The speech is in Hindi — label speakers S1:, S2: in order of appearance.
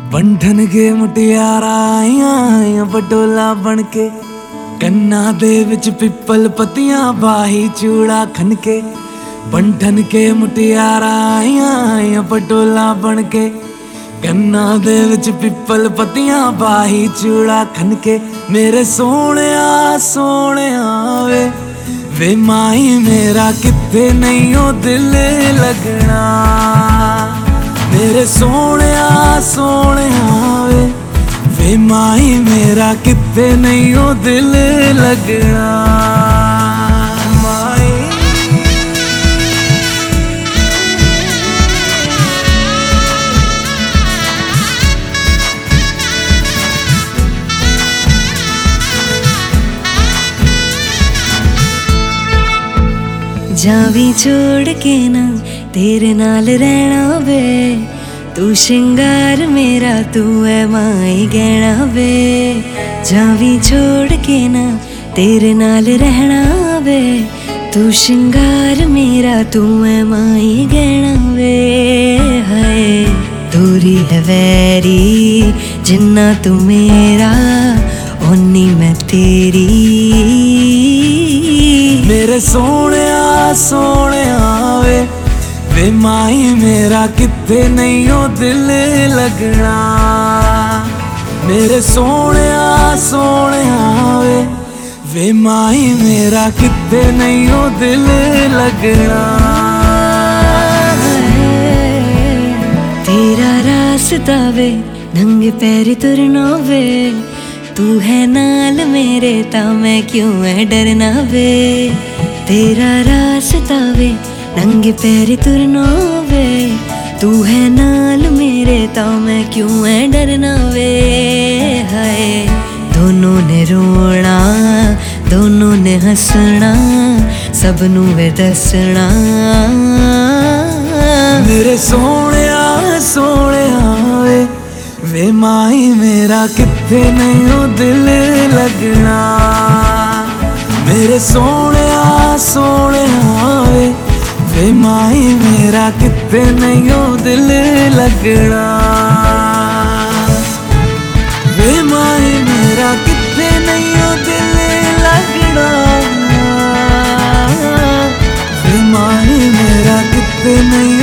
S1: बंधन के मुटियारा आइया बटोला बनके कन्ना दे विच पिपल पतियां बाही चूड़ा खनके। बंधन के मुटियारा आइया बटोला बनके कन्ना दे विच पिपल पतियां बाही चूड़ा खनके। मेरे सोहणिया सोहणिया वे माही मेरा किथे नहीं ओ दिल लगना। मेरे सोहणिया सोहणिया वे माही मेरा किथे नहीं ओ दिल लगना।
S2: जावी छोड़ के ना तेरे नाल रहना वे, तू श्रृंगार मेरा तू है माई गहना वे। जावी छोड़ के ना तेरे नाल रहना वे, तू श्रृंगार मेरा तू है माई गहना वे। हाय दूरी है वैरी जिन्ना तू मेरा ओनी मैं तेरी।
S1: मेरे सोहणिया सोहणिया वे माही मेरा किथे नहीं ओ दिल लगना। मेरे सोहणिया सोहणिया वे माही मेरा किथे नहीं ओ दिल लगना।
S2: तेरा रास्ता वे नंगे पैरी तुरना वे, तू है नाल मेरे ता मैं क्यों है डरना वे। तेरा रास्ता वे नंगे पैरी तुरना वे, तू है नाल मेरे ता मैं क्यों है डरना वे। हाय दोनों ने रोना दोनों ने हंसना सबनू वे दसना।
S1: मेरे सोहणिया सोहणिया वे माही मेरा किथे नहीं ओ दिल लगना। मेरे सोहणिया सोहणिया वे माही मेरा किथे नहीं ओ दिल लगना। वे माही मेरा किथे नहीं ओ दिल लगना। वे माही मेरा किथे नहीं